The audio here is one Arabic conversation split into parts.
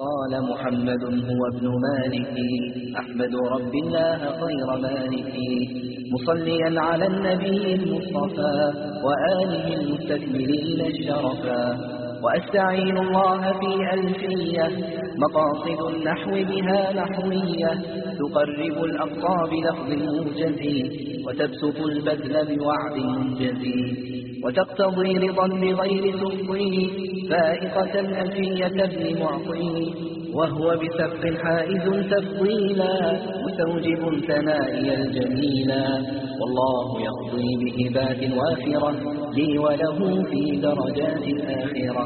قال محمد هو ابن مالك أحمد رب الله خير مالك مصليا على النبي المصطفى وآله المستكملين الشرفا وأستعين الله في ألفية مقاصد النحو بها نحوية تقرب الأقصى بلفظ موجز وتبسط البذل بوعد منجز وتقتضي رضا بغير سخطه فائقة ألفية ابن معطي وهو بسبق حائز تفضيلا مستوجب ثنائي الجميلا والله يقضي بهبات وافرة لي وله في درجات الآخرة.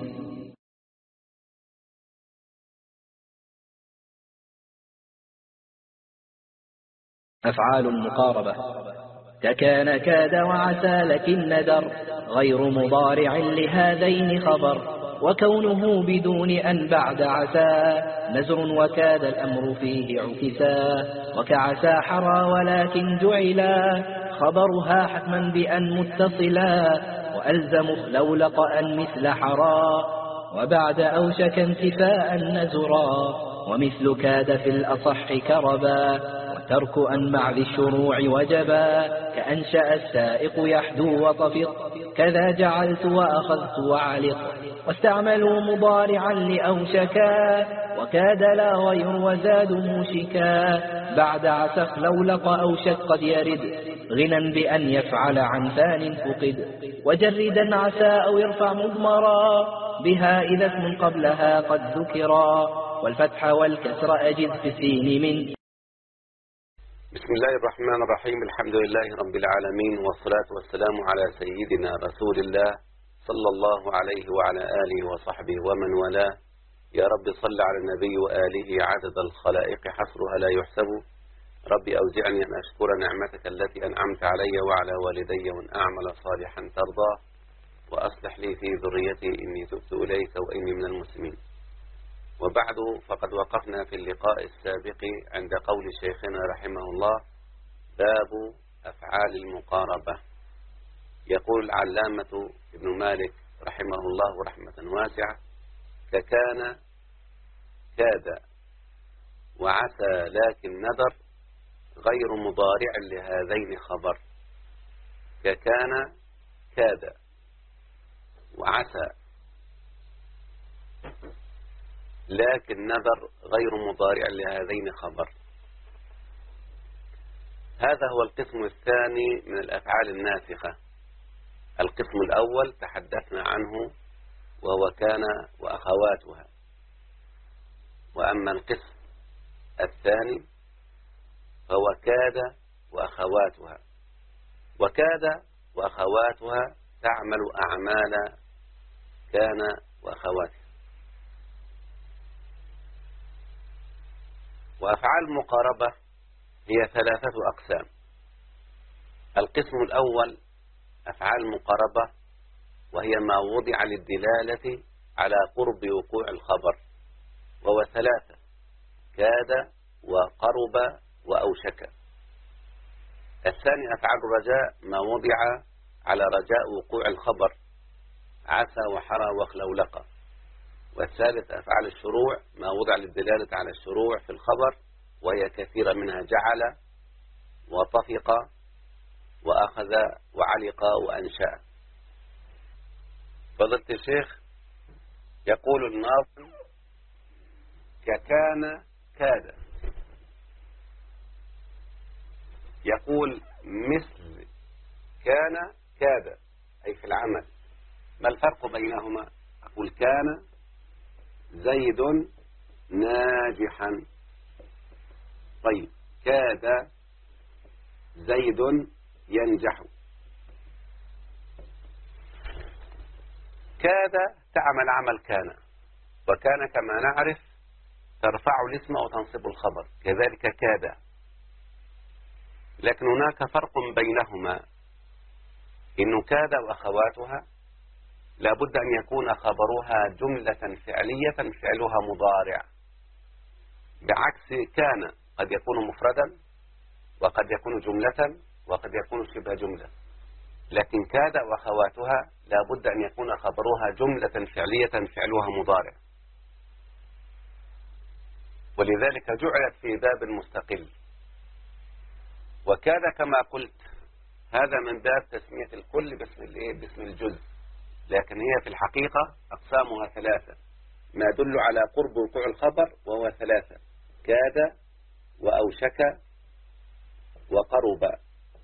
أفعال المقاربة ككان كاد وعسى لكن ندر غير مضارع لهذين خبر وكونه بدون أن بعد عسى نزر وكاد الأمر فيه عكسا وكعسى حرى ولكن جعلا خبرها حتما بأن متصلا وألزم لولق أن مثل حرى وبعد أوشك انتفاء نزرا ومثل كاد في الأصح كربا ترك أن مع ذي الشروع وجبا كأنشأ السائق يحدو وطفق كذا جعلت وأخذت وعلق واستعملوا مضارعا لأوشكا وكاد لا غير وزاد موشكا بعد عسف لولق أوشك قد يرد غنى بأن يفعل عن ثان فقد وجردا عسى أو يرفع مضمرا بها إذا اسم قبلها قد ذكرا والفتح والكسر أجد في سين من. بسم الله الرحمن الرحيم. الحمد لله رب العالمين والصلاة والسلام على سيدنا رسول الله صلى الله عليه وعلى آله وصحبه ومن والاه. يا رب صل على النبي وآله عدد الخلائق حصرها لا يحسب. رب أوزعني أن أشكر نعمتك التي أنعمت علي وعلى والدي وأن أعمل صالحا ترضى وأصلح لي في ذريتي إني تبت إليك وإني من المسلمين. وبعد فقد وقفنا في اللقاء السابق عند قول شيخنا رحمه الله باب أفعال المقاربة. يقول العلامة ابن مالك رحمه الله رحمة واسعة ككان كاد وعسى لكن ندر غير مضارع لهذين خبر. ككان كاد وعسى لكن نذر غير مضارع لهذين خبر. هذا هو القسم الثاني من الأفعال الناسخة. القسم الأول تحدثنا عنه وهو كان وأخواتها، وأما القسم الثاني فهو كاد وأخواتها. وكاد وأخواتها تعمل أعمال كان وأخواتها. وأفعال المقاربة هي ثلاثة أقسام. القسم الأول أفعال المقاربة وهي ما وضع للدلالة على قرب وقوع الخبر، وهو ثلاثة: كاد وقرب وأوشك. الثاني أفعال الرجاء ما وضع على رجاء وقوع الخبر، عسى وحرى وخلولق. والثالث أفعال الشروع ما وضع للدلالة على الشروع في الخبر، وهي كثيرة منها جعل وطفق وأخذ وعلق وأنشأ. فضلت الشيخ يقول الناظم ككان كاد، يقول مثل كان كاد أي في العمل. ما الفرق بينهما؟ أقول كان زيد ناجحا، طيب كاد زيد ينجح. كاد تعمل عمل كان، وكان كما نعرف ترفع الاسم وتنصب الخبر، كذلك كاد. لكن هناك فرق بينهما، إن كاد وأخواتها لابد أن يكون خبرها جملة فعلية فعلها مضارع، بعكس كان قد يكون مفردا وقد يكون جملة وقد يكون شبه جملة. لكن كاد وأخواتها لابد أن يكون خبرها جملة فعلية فعلها مضارع. ولذلك جعلت في باب مستقل. وكاد كما قلت هذا من باب تسمية الكل باسم الجزء، لكن هي في الحقيقة أقسامها ثلاثة: ما يدل على قرب وقوع الخبر وهو ثلاثة: كاد وأوشك وقرب.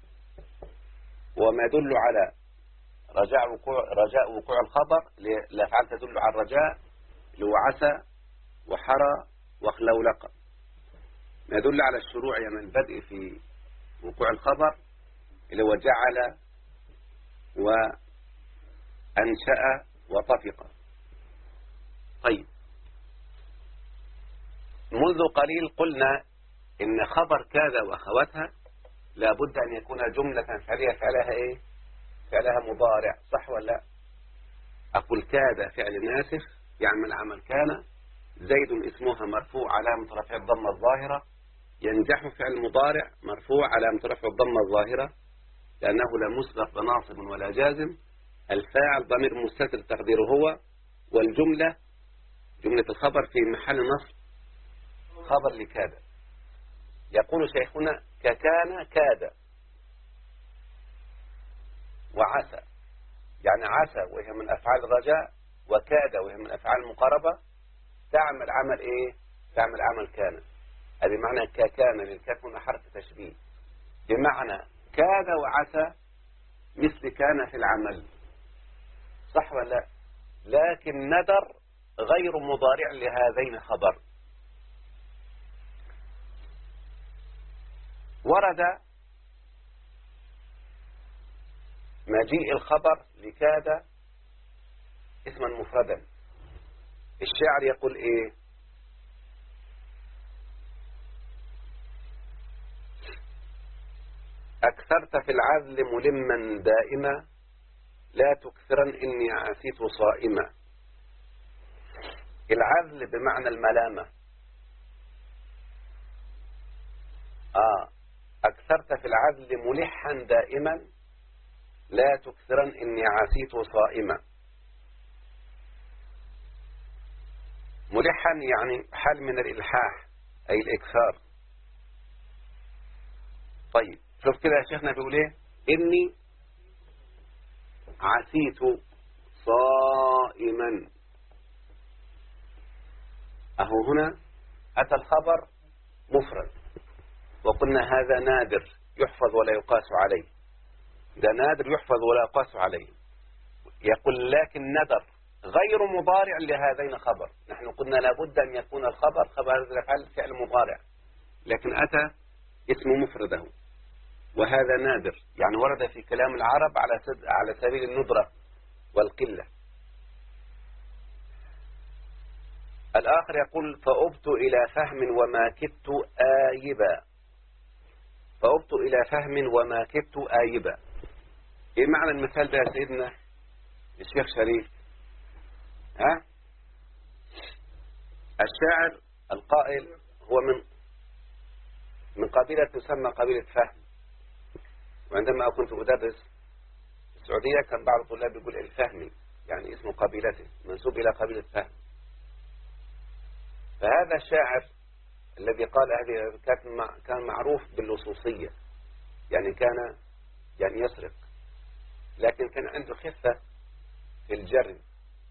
وما يدل على رجاء وقوع الخبر الأفعال تدل على الرجاء اللي هو عسى وحرى وخلولق. ما يدل على الشروع يعني البدء في وقوع الخبر اللي هو جعل وأنشأ وطفق. طيب، منذ قليل قلنا إن خبر كاد وأخواتها لابد أن يكون جملة فعلية فعلها إيه؟ فعلها مضارع، صح ولا لا؟ أقول كاد فعل ناسخ يعمل عمل كان، زيد اسمها مرفوع علامة رفع الضمة الظاهرة، ينجح فعل مضارع مرفوع علامة رفع الضمة الظاهرة لأنه لا مسبق بناصب ولا جازم، الفاعل ضمير مستتر تقديره هو، والجملة جملة الخبر في محل نصب خبر لكاد. يقول شيخنا ككان كاد وعسى، يعني عسى وهي من أفعال الرجاء وكاد وهي من أفعال المقاربة تعمل عمل إيه؟ تعمل عمل كان. هذه معنى ككان للكاف هنا حرف تشبيه، بمعنى كاد وعسى مثل كان في العمل، صح ولا لا؟ لكن ندر غير مضارع لهذين خبر. ورد مجيء الخبر لكاد اسما مفردا. الشاعر يقول ايه؟ أكثرت في العذل ملما دائما لا تكثرا إني عسيت صائما. العذل بمعنى الملامة. أكثرت في العذل ملحا دائما لا تكثرا إني عسيت صائما. ملحا يعني حال من الإلحاح أي الإكثار. طيب شوف كده يا شيخنا بيقول ايه؟ إني عسيت صائما. أهو هنا أتى الخبر مفرد، وقلنا هذا نادر يحفظ ولا يقاس عليه، ده نادر يحفظ ولا يقاس عليه. يقول لكن ندر غير مضارع لهذين خبر. نحن قلنا لابد أن يكون الخبر خبر هذا الفعل فعل مضارع، لكن أتى اسم مفرده، وهذا نادر يعني ورد في كلام العرب على سبيل الندرة والقلة. الآخر يقول فأبت إلى فهم وما كدت آيبا. فأبت إلى فهم وما كدت آيبا. إيه معنى المثال ده يا سيدنا الشيخ شريف؟ الشاعر القائل هو من قبيلة تسمى قبيلة فهم. وعندما كنت أدرس في السعودية كان بعض الطلاب يقول الفهمي، يعني اسم قبيلته منسوب إلى قبيلة فهم. فهذا الشاعر الذي قال هذه كان معروف باللصوصية، يعني كان يعني يسرق، لكن كان عنده خفة في الجري.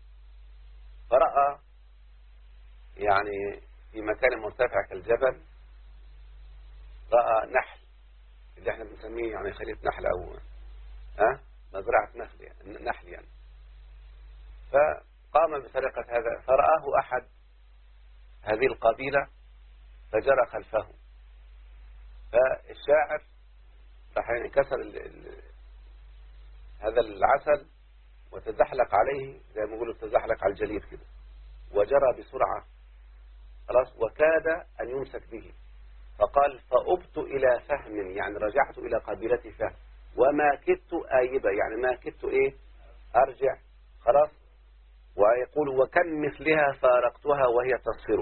فرأى يعني في مكان مرتفع كالجبل رأى نحل اللي احنا بنسميه يعني خلية نحل أو مزرعة نحل يعني. فقام بسرقة هذا، فرآه أحد هذه القبيلة فجرى خلفه. فالشاعر راح كسر هذا العسل وتزحلق عليه زي ما يقولوا تزحلق على الجليد كده، وجرى بسرعة خلاص وكاد أن يمسك به. فقال فأبت إلى فهم يعني رجعت إلى قبيلتي فهم، وما كدت آيبة يعني ما كدت إيه أرجع خلاص. ويقول وكم مثلها فارقتها وهي تصفر.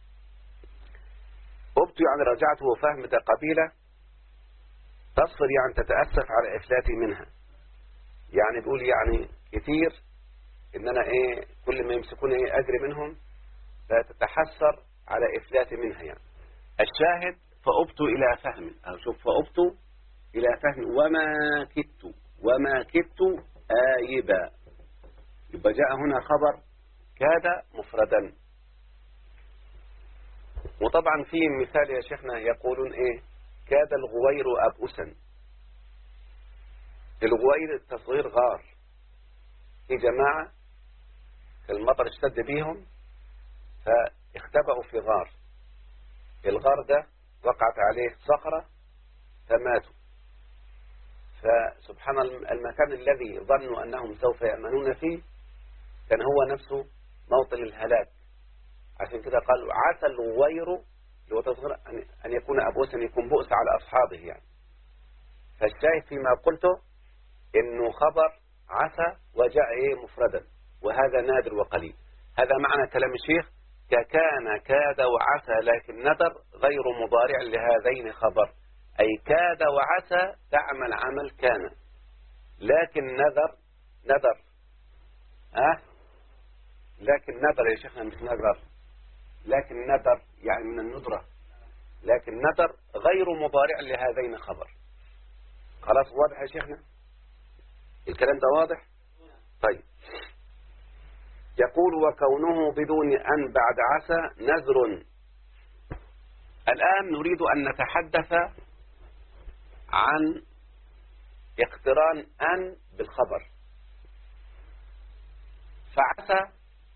أبت يعني رجعت وفهم ده قبيلة، تصفر يعني تتأسف على إفلاتي منها، يعني بيقول يعني كتير إن أنا إيه كل ما يمسكوني إيه أجري منهم، فتتحسر على إفلات منها يعني. الشاهد فأبت إلى فهم، أو شوف فأبت إلى فهم وما كدت آيبا. يبقى جاء هنا خبر كاد مفردا. وطبعا في مثال يا شيخنا يقولون إيه؟ كاد الغوير أبؤسا. الغوير تصغير غار، في جماعة المطر اشتد بيهم فاختبأوا في غار، الغار ده وقعت عليه صخرة فماتوا. فسبحان المكان الذي ظنوا أنهم سوف يأمنون فيه كان هو نفسه موطن الهلاك. عشان كده قالوا عسى الغوير لو تصغر أن يكون أبوسا، يكون بؤس على أصحابه يعني. فالشاهد فيما قلته إنه خبر عسى وجاء إيه مفردا، وهذا نادر وقليل. هذا معنى كلام الشيخ ككان كاد وعسى لكن ندر غير مضارع لهذين خبر، أي كاد وعسى تعمل عمل كان، لكن نذر لكن نذر يا شيخنا مش نذر، لكن نذر يعني من الندرة، لكن نذر غير مضارع لهذين خبر. خلاص واضح يا شيخنا الكلام ده واضح؟ طيب يقول وكونه بدون أن بعد عسى نذر. الآن نريد أن نتحدث عن اقتران أن بالخبر. فعسى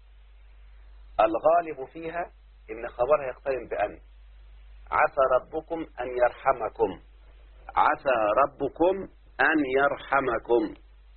الغالب فيها إن خبرها يقترن بأن. عسى ربكم أن يرحمكم، عسى ربكم أن يرحمكم.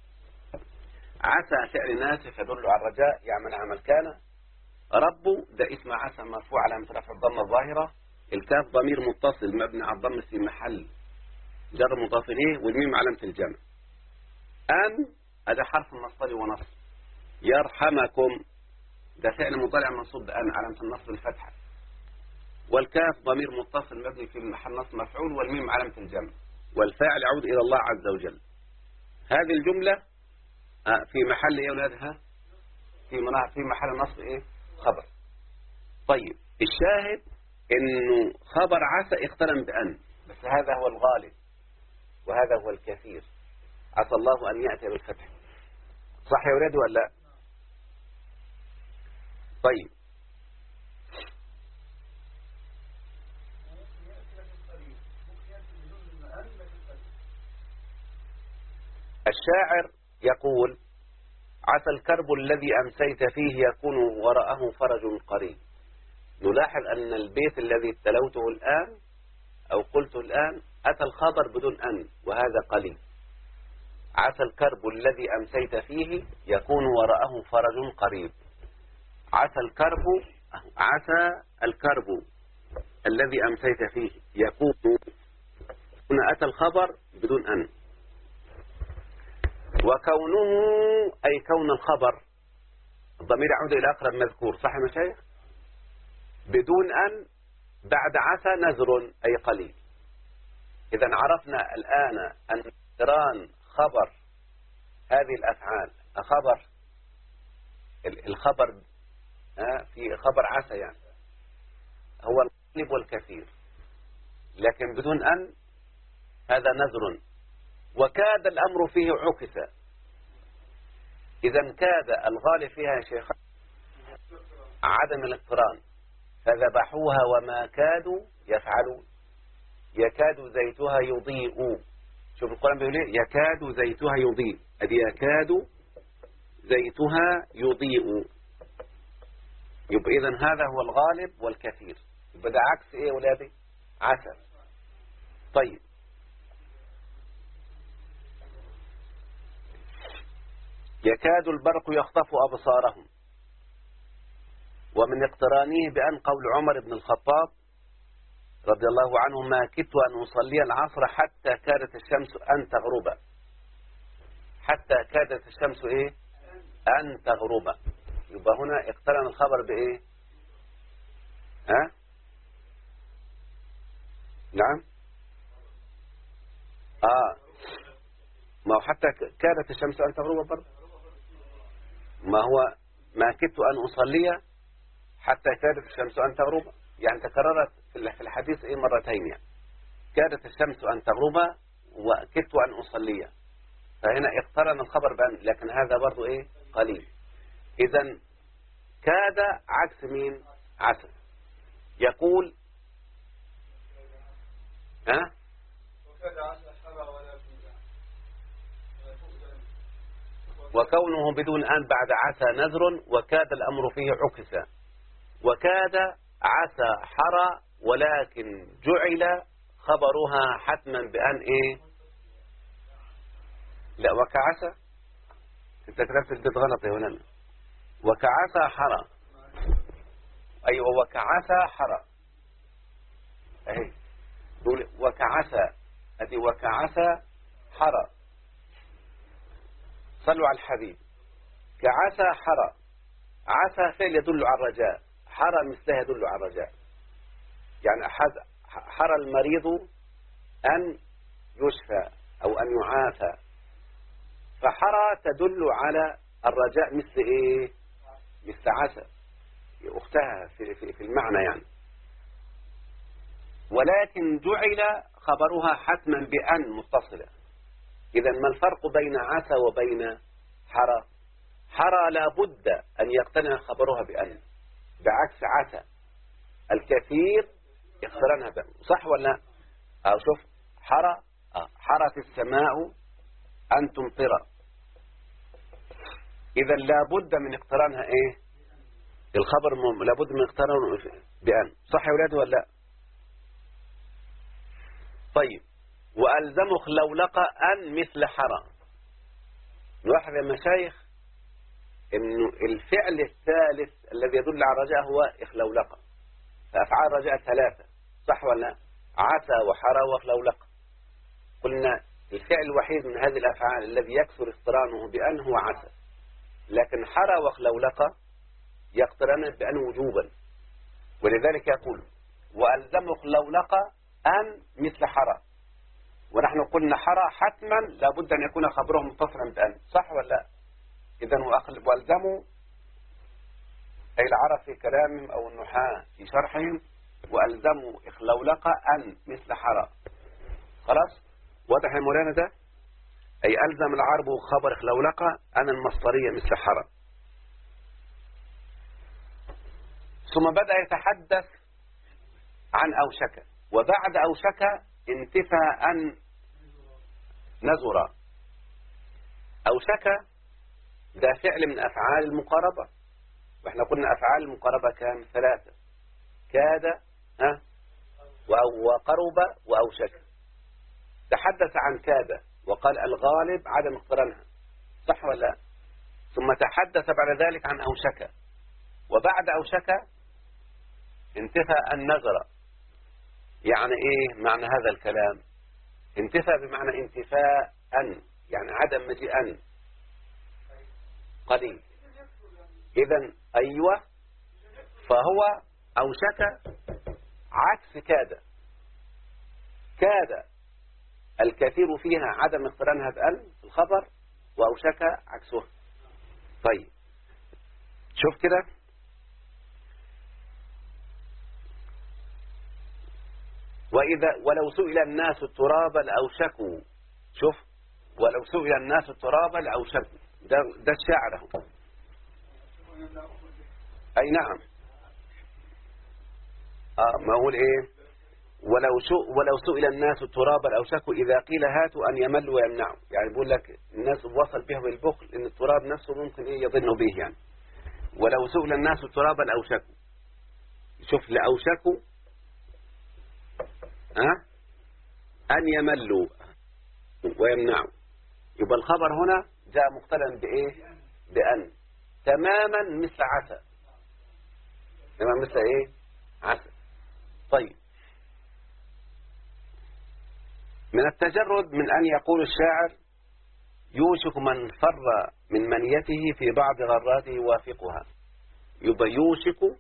عسى فعل ناسخ يدل على الرجاء يعمل عمل كان. رب ده اسم عسى مرفوع على رفع الضمة الظاهرة. الكاف ضمير متصل مبني على الضم في محل جر مضاف إليه، والميم علامة الجمع. أن هذا حرف مصدر ونصب. يرحمكم ده فعل مضارع منصوب بأن علامة النصب الفتحة، والكاف ضمير متصل مبني في محل نصب مفعول، والميم علامة الجمع، والفاعل يعود إلى الله عز وجل. هذه الجملة في محل ايه ولادها؟ في محل نصب ايه؟ خبر. طيب الشاهد انه خبر عسى اقترن بأن، بس هذا هو الغالب وهذا هو الكثير. عسى الله ان يأتي بالفتح. صح يا ولادي ولا لا؟ طيب الشاعر يقول عسى الكرب الذي أمسيت فيه يكون وراءه فرج قريب. نلاحظ أن البيت الذي تلوته الآن أو قلته الآن أتى الخبر بدون أن، وهذا قليل. عسى الكرب الذي أمسيت فيه يكون وراءه فرج قريب. عسى الكرب الذي أمسيت فيه يكون، هنا أتى الخبر بدون أن. وكونه أي كون الخبر الضمير يعود إلى أقرب مذكور. صح يا مشايخ؟ بدون أن بعد عسى نذر أي قليل. إذا عرفنا الآن أن اقتران خبر هذه الأفعال، الخبر في خبر عسى يعني هو الغالب والكثير، لكن بدون أن هذا نذر. وكاد الأمر فيه عكس. إذا كاد الغالب فيها يا شيخ عدم الاقتران، فذبحوها وما كادوا يفعلون. يكاد زيتها يضيء. شوف القرآن بيقول ايه؟ يكاد زيتها يضيء. أدي يكاد زيتها يضيء. يبقى إذا هذا هو الغالب والكثير. يبقى ده عكس ايه يا ولادي؟ عسى. طيب يكاد البرق يخطف أبصارهم. ومن اقترانه بأن قول عمر بن الخطاب رضي الله عنه ما كدت أن أصلي العصر حتى كادت الشمس أن تغرب. حتى كادت الشمس إيه؟ أن تغرب. يبقى هنا اقترن الخبر بإيه؟ نعم ما هو حتى كادت الشمس أن تغرب برضه. ما هو ما كدت أن أصلي حتى كادت الشمس أن تغرب، يعني تكررت في الحديث إيه مرتين يعني. كادت الشمس أن تغرب وكدت أن أصلي، فهنا اقترن الخبر بأن، لكن هذا برضو إيه قليل. إذن كاد عكس مين؟ عسى. يقول وكونه بدون أن بعد عسى نذر، وكاد الأمر فيه عكس. وكاد عسى حرى، ولكن جعل خبرها حتما بأن إيه؟ لا، وكعسى انت كتبت البيت غلط يا ولد. وكعسى حرى، أيوة وكعسى حرى اهي، دول وكعسى، ادي وكعسى حرى. صلوا على الحبيب. كعسى حرى، عسى فعل يدل على الرجاء، حرى مثلها يدل على الرجاء. يعني حرى المريض أن يشفى أو أن يعافى، فحرى تدل على الرجاء مثل إيه؟ مثل عسى أختها في المعنى يعني. ولكن جعل خبرها حتما بأن متصلة. إذا ما الفرق بين عسى وبين حرى؟ حرى لا بد أن يقتنع خبرها بأن، بعكس عسى الكثير يقترنها بأن. صح ولا؟ أو شوف حرى، حرت السماء أن تمطر، إذا لا بد من اقترانها إيه؟ الخبر لا بد من اقترانه بأن. صح يا ولاد ولا لا؟ طيب، وألزم خلولق أن مثل حرى. نلاحظ يا مشايخ إنه الفعل الثالث الذي يدل على الرجاء هو إخلولق. فأفعال الرجاء ثلاثة، صح ولا لا؟ عسى وحرى وخلولق. قلنا الفعل الوحيد من هذه الأفعال الذي يكثر اقترانه بأن هو عسى، لكن حرى وخلولق يقترن بأن وجوبا، ولذلك يقول وألزم خلولق أن مثل حرى. ونحن قلنا حرى حتما لابد أن يكون خبره متصلا بأن، صح ولا لا؟ إذن وألزموا أي العرب في كلامهم أو النحاة في شرحهم، وألزموا إخلولق أن مثل حرى. خلاص واضح يا مولانا ده؟ أي ألزم العرب خبر إخلولق أن المصدرية مثل حرى. ثم بدأ يتحدث عن أوشك، وبعد أوشك انتفى أن نزر. أوشك ده فعل من أفعال المقاربة، وإحنا قلنا أفعال المقاربة كان ثلاثة: كاد وقرب وأوشك. تحدث عن كاد وقال الغالب عدم اقترانها، صح ولا لا؟ ثم تحدث بعد ذلك عن أوشك، وبعد أوشك انتفى أن نزر. يعني إيه معنى هذا الكلام؟ انتفى بمعنى انتفاء أن، يعني عدم مجيء أن قليل. إذن أيوة، فهو أوشك عكس كاد. كاد الكثير فيها عدم اقترانها بأن الخبر، وأوشك عكسه. طيب شوف كده، ولو سئل الناس التراب لأوشكوا. شوف، ولو سئل الناس التراب لأوشكوا، ده الشاعر اهو. أي نعم، ما أقول إيه؟ ولو سئل الناس التراب لأوشكوا إذا قيل هاتوا أن يملوا ويمنعوا. يعني بيقول لك الناس وصل بهم البخل إن التراب نفسه ممكن إيه يظن به يعني. ولو سئل الناس التراب لأوشكوا. شوف لأوشكوا أن يملوا ويمنعوا، يبقى الخبر هنا جاء مقترن بإيه؟ بأن، تماما مثل عسى، تماما مثل إيه؟ عسى. طيب، من التجرد من أن يقول الشاعر يوشك من فر من منيته في بعض غراته يوافقها. يبقى يوشك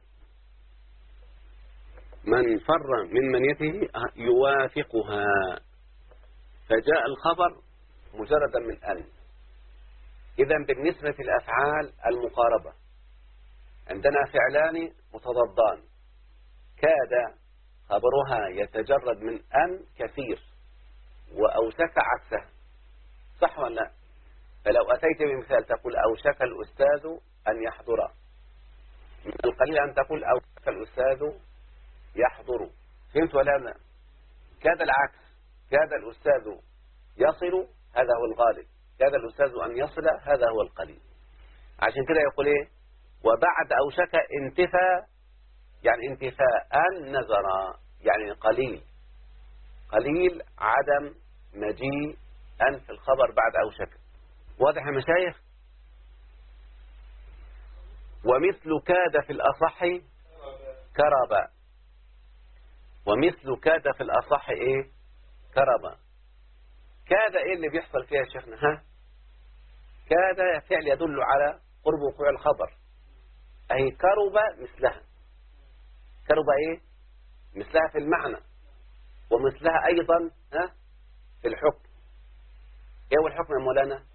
من فر من منيته يوافقها، فجاء الخبر مجردا من أن. إذن بالنسبة للأفعال المقاربة عندنا فعلان متضادان، كاد خبرها يتجرد من أن كثير، وأوشك عكسه، صح ولا لا؟ فلو أتيت بمثال تقول أوشك الأستاذ أن يحضر، من القليل أن تقول أوشك الأستاذ يحضر، فهمت ولا لا؟ كاد العكس، كاد الأستاذ يصل، هذا هو الغالب، كاد الأستاذ أن يصل، هذا هو القليل. عشان كده يقول إيه؟ وبعد أوشك انتفى، يعني انتفاء نزر، يعني قليل، قليل عدم مجيء أن في الخبر بعد أوشك. واضح يا مشايخ؟ ومثل كاد في الأصح كرب، ومثل كاد في الأصح إيه؟ كرب. كاد إيه اللي بيحصل فيها يا شيخنا؟ ها؟ كاد فعل يدل على قرب وقوع الخبر، أي كرب مثلها، كرب إيه؟ مثلها في المعنى، ومثلها أيضا ها؟ في الحكم. إيه هو الحكم يا مولانا؟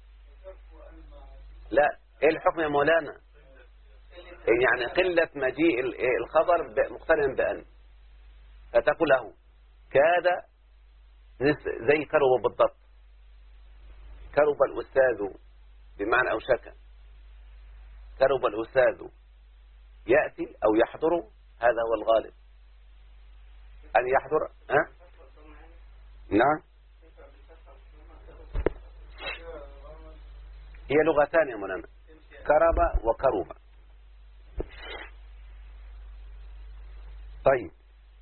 لا، إيه الحكم يا مولانا؟ يعني قلة مجيء الخبر مقترن بأن، فتقول له كاد زي كرب بالضبط، كرب الأستاذ بمعنى أوشك، كرب الأستاذ يأتي أو يحضر، هذا هو الغالب أن يحضر. ها؟ نعم، هي لغتان يا مولانا، كرب وكرب. طيب،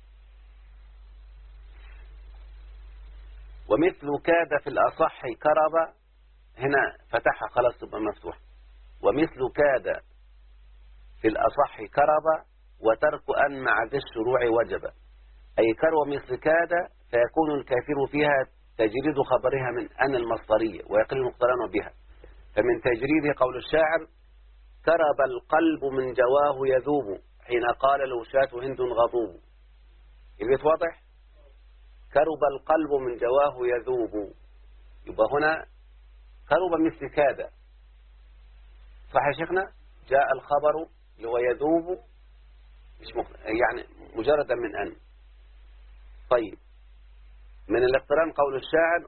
ومثل كاد في الأصح كرب، هنا فتحها خلاص تبقى مفتوح. ومثل كاد في الأصح كرب، وترك أن مع ذي الشروع وجب، أي كرب مثل كاد، فيكون الكافر فيها تجريد خبرها من أن المصدرية، ويقل المقترن بها. فمن تجريده قول الشاعر كرب القلب من جواه يذوب، حين قال الوشاة هند غضوب. البيت واضح؟ كرب القلب من جواه يذوب، يبقى هنا كرب مثل كاد، صح يا شيخنا؟ جاء الخبر اللي هو يذوب يعني مجردا من أن. طيب، من الاقتران قول الشاعر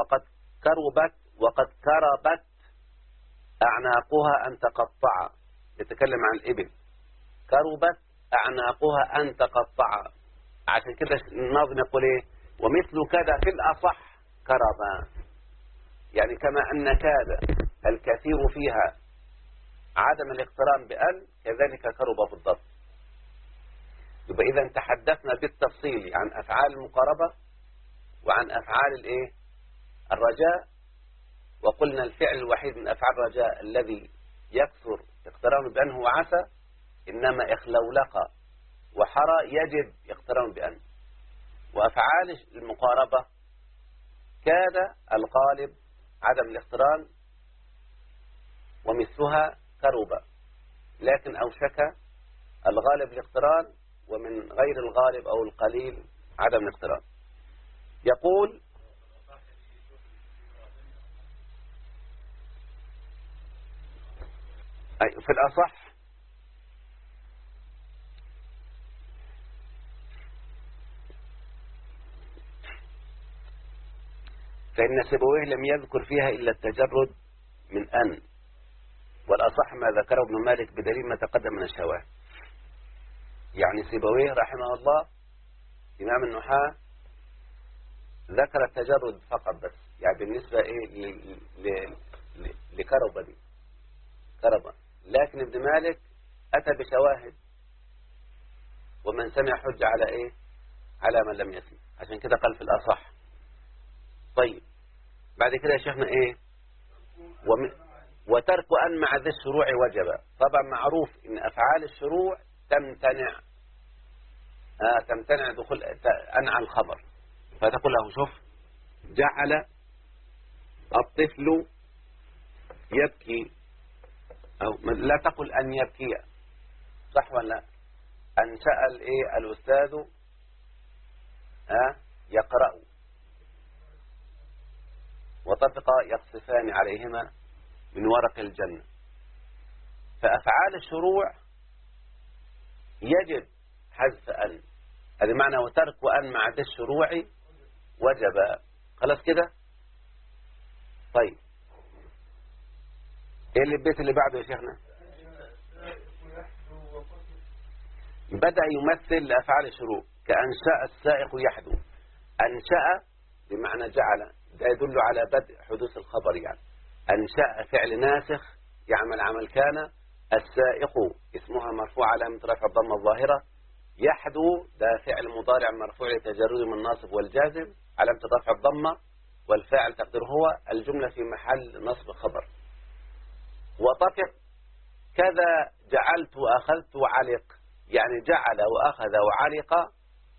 وقد كربت أعناقها أن تقطع، يتكلم عن الإبل، كربت أعناقها أن تقطع. عشان كده الناظم يقول إيه؟ ومثل كذا في الأصح كربا، يعني كما أن كاد الكثير فيها عدم الاقتران بأن، كذلك كرب بالضبط. يبقى إذا تحدثنا بالتفصيل عن أفعال المقاربة وعن أفعال الإيه؟ الرجاء، وقلنا الفعل الوحيد من أفعال الرجاء الذي يكثر اقترانه بأن هو عسى، إنما إخلولق وحرى يجب اقتران بأن. وأفعال المقاربة كاد الغالب عدم الاقتران، ومثلها كرب، لكن أوشك الغالب الاقتران، ومن غير الغالب أو القليل عدم الاقتران. يقول في الأصح فإن سيبويه لم يذكر فيها إلا التجرد من أن، والأصح ما ذكره ابن مالك بدليل ما تقدم من الشواهد. يعني سيبويه رحمه الله إمام النحاة ذكر التجرد فقط بس، يعني بالنسبة إيه لكربة دي كربة، لكن ابن مالك أتى بشواهد، ومن سمع حج على إيه؟ على من لم يسمع، عشان كده قال في الأصح. طيب، بعد كده يا شيخنا إيه؟ وترك أن مع ذي الشروع وجب. طبعا معروف إن أفعال الشروع تمتنع دخول أن على الخبر، فتقول له شوف جعل الطفل يبكي، أو لا تقل أن يبكي، صح ولا لا؟ أن سأل إيه الأستاذ يقرأ، وطفقا يقصفان عليهما من ورق الجنة. فأفعال الشروع يجب حذف أن. هذا معنى وترك أن مع ذي الشروع وجب. خلاص كده. طيب ايه اللي البيت اللي بعده يا شيخنا؟ بدأ يمثل لأفعال الشروع كأنشأ السائق يحدو. أنشأ بمعنى جعل، ده يدل على بدء حدوث الخبر يعني. أنشأ فعل ناسخ يعمل عمل كان. السائق اسمها مرفوع علامة رفع الضمة الظاهرة. يحدو ده فعل مضارع مرفوع لتجرده من الناصب والجازم علامة رفع الضمة، والفاعل تقدير هو. الجملة في محل نصب خبر. وطفق كذا جعلت وأخذت وعلق، يعني جعل وأخذ وعلق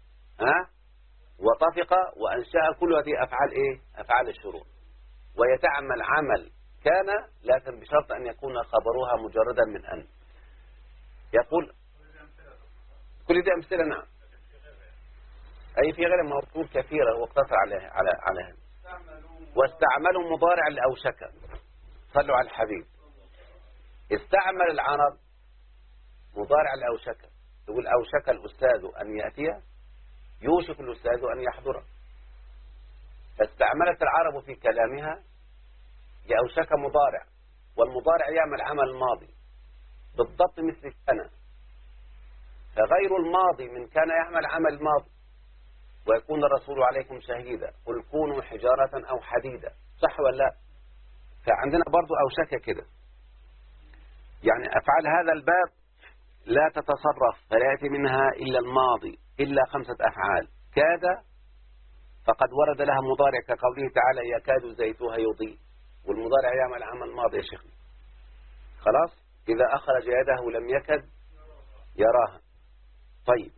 وطفق وأنشأ، كل هذه أفعال إيه؟ أفعال الشروع. ويتعمل عمل كان لكن بشرط أن يكون خبرها مجردا من أن. يقول كل دي أمثلة. نعم. أي في غير موصول كثيرة واقتصر على هذا. واستعملوا مضارع لأوشك. صلوا على الحبيب. استعمل العرب مضارع لأوشك. يقول أوشك الأستاذ أن يأتي، يوشك الأستاذ أن يحضر. فاستعملت العرب في كلامها لأوشك مضارع، والمضارع يعمل عمل الماضي بالضبط مثل كان. فغير الماضي من كان يعمل عمل الماضي. ويكون الرسول عليكم شهيدا قل كونوا حجارة أو حديدا. صح ولا لا؟ فعندنا برضو أوشك كده. يعني أفعال هذا الباب لا تتصرف فلا يأتي منها إلا الماضي إلا 5 أفعال. كاد فقد ورد لها مضارع كقوله تعالى يكاد زيتها يضيء، والمضارع يعمل عمل ماضي يا شيخنا. خلاص. إذا أخرج يده لم يكد يراها. طيب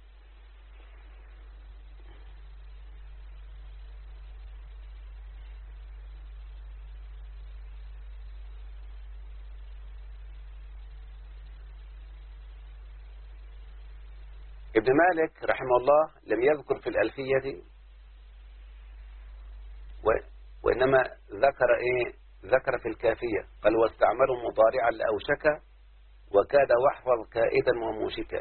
ابن مالك رحمه الله لم يذكر في الألفية وإنما ذكر إيه؟ ذكر في الكافية. قال واستعملوا مضارعا لأوشك وكاد واحفظ كائدا وموشكا.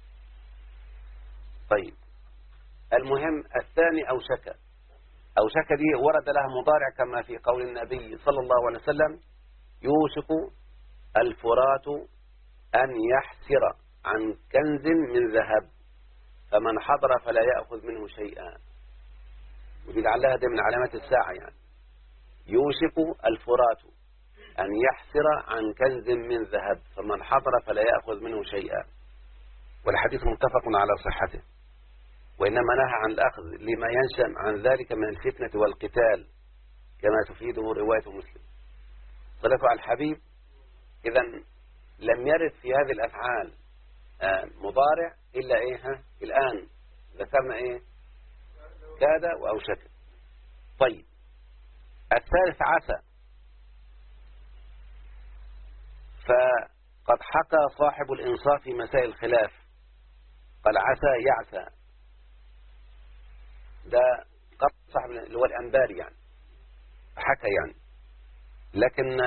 طيب المهم الثاني أوشك. أوشك دي ورد لها مضارع كما في قول النبي صلى الله عليه وسلم يوشك الفرات أن يحسر عن كنز من ذهب فمن حضر فلا يأخذ منه شيئا. ودي لعلها دي من علامات الساعة يعني. يوشك الفرات أن يحسر عن كنز من ذهب فمن حضر فلا يأخذ منه شيئا. والحديث متفق على صحته. وإنما نهى عن الأخذ لما ينشأ عن ذلك من الفتنة والقتال كما تفيده رواية مسلم. صلى على الحبيب. إذا لم يرد في هذه الأفعال مضارع إلا إيه؟ الآن ذكرنا إيه؟ كاد وأوشك. طيب الثالث عسى. فقد حكى صاحب الإنصاف في مسائل الخلاف قال عسى يعسى. ده قد صاحب اللي هو الأنباري يعني حكى يعني، لكن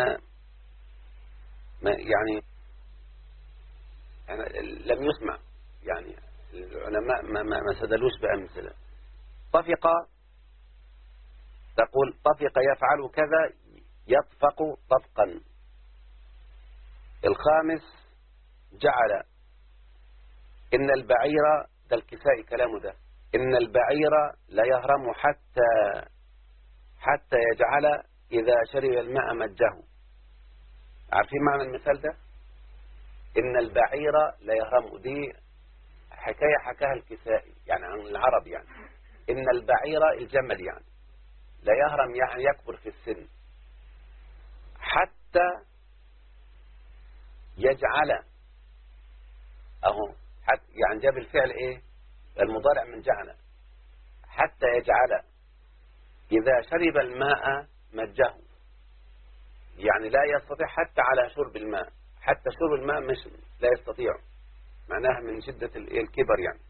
يعني لم يسمع يعني العلماء ما سدلوش بأمثلة. طفق تقول طفق يفعل كذا يطفق طفقا. الخامس جعل. إن البعير ده الكسائي كلامه ده. إن البعير لا يهرم حتى يجعل إذا شرب الماء مجه. عارفين معنى المثال ده؟ إن البعير لا يهرم دي حكاية حكاها الكسائي يعني عن العرب يعني. إن البعير الجمل يعني لا يهرم يعني يكبر في السن حتى يجعل أهو يعني جاب الفعل إيه المضارع من جعل. حتى يجعل إذا شرب الماء مجه يعني لا يستطيع حتى على شرب الماء. حتى شرب الماء مش لا يستطيع معناها من شدة الكبر يعني.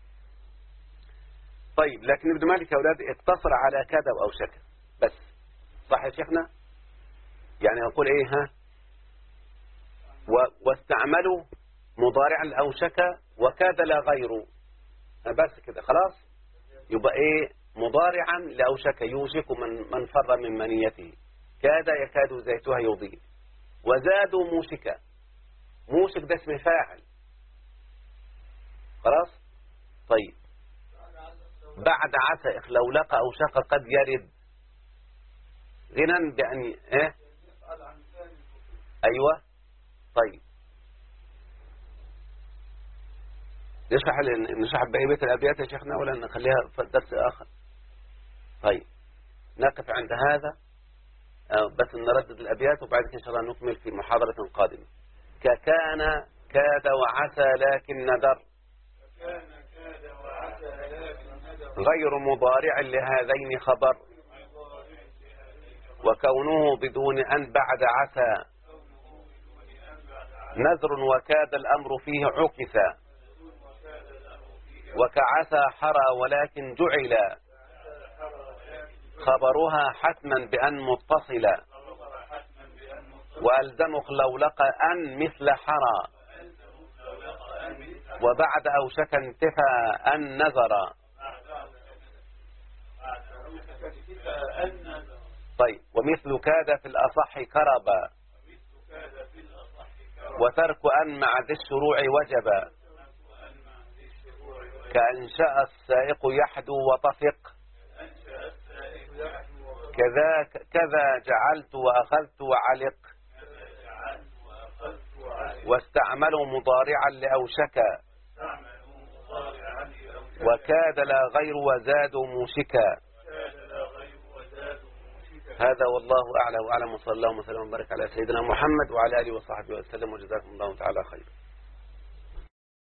طيب لكن ابن مالك يا أولاد اقتصر على كذا وأوشك بس. صح يا شيخنا؟ يعني يقول إيه واستعملوا مضارعا لأوشك وكاد لا غيره. بس كده خلاص. يبقى ايه؟ مضارعا لأوشك يوشك من فر من منيته. كاد يكاد زيتها يضيء. وزادوا موشكا. موشك ده اسم فاعل. خلاص. طيب بعد عسى إخلولق أوشك قد يرد غنى بأن ايه؟ ايوه. طيب نشرح بقية الأبيات يا شيخنا ولا نخليها في درس آخر؟ طيب نقف عند هذا بس نردد الأبيات وبعد كده إن شاء الله نكمل في محاضرة قادمة. ككان كاد وعسى لكن ندر غير مضارع لهذين خبر وكونه بدون أن بعد عسى نذر وكاد الأمر فيه عكسا وكعسى حرى ولكن جعل خبرها حتما بأن متصلا وألزم خلولق أن مثل حرى وبعد أوشك انتفى أن نذر. طيب ومثل كاد في الأصح كربا وترك أن مع ذي الشروع وجبا كأنشأ السائق يحدو وطفق كذا جعلت وأخذت وعلق واستعملوا مضارعا لأوشكا وكاد لا غير وزادوا موشكا. هذا والله أعلى وأعلم. وصلى الله وسلم وبارك على سيدنا محمد وعلى آله وصحبه وسلم وجزاكم الله تعالى خيرا.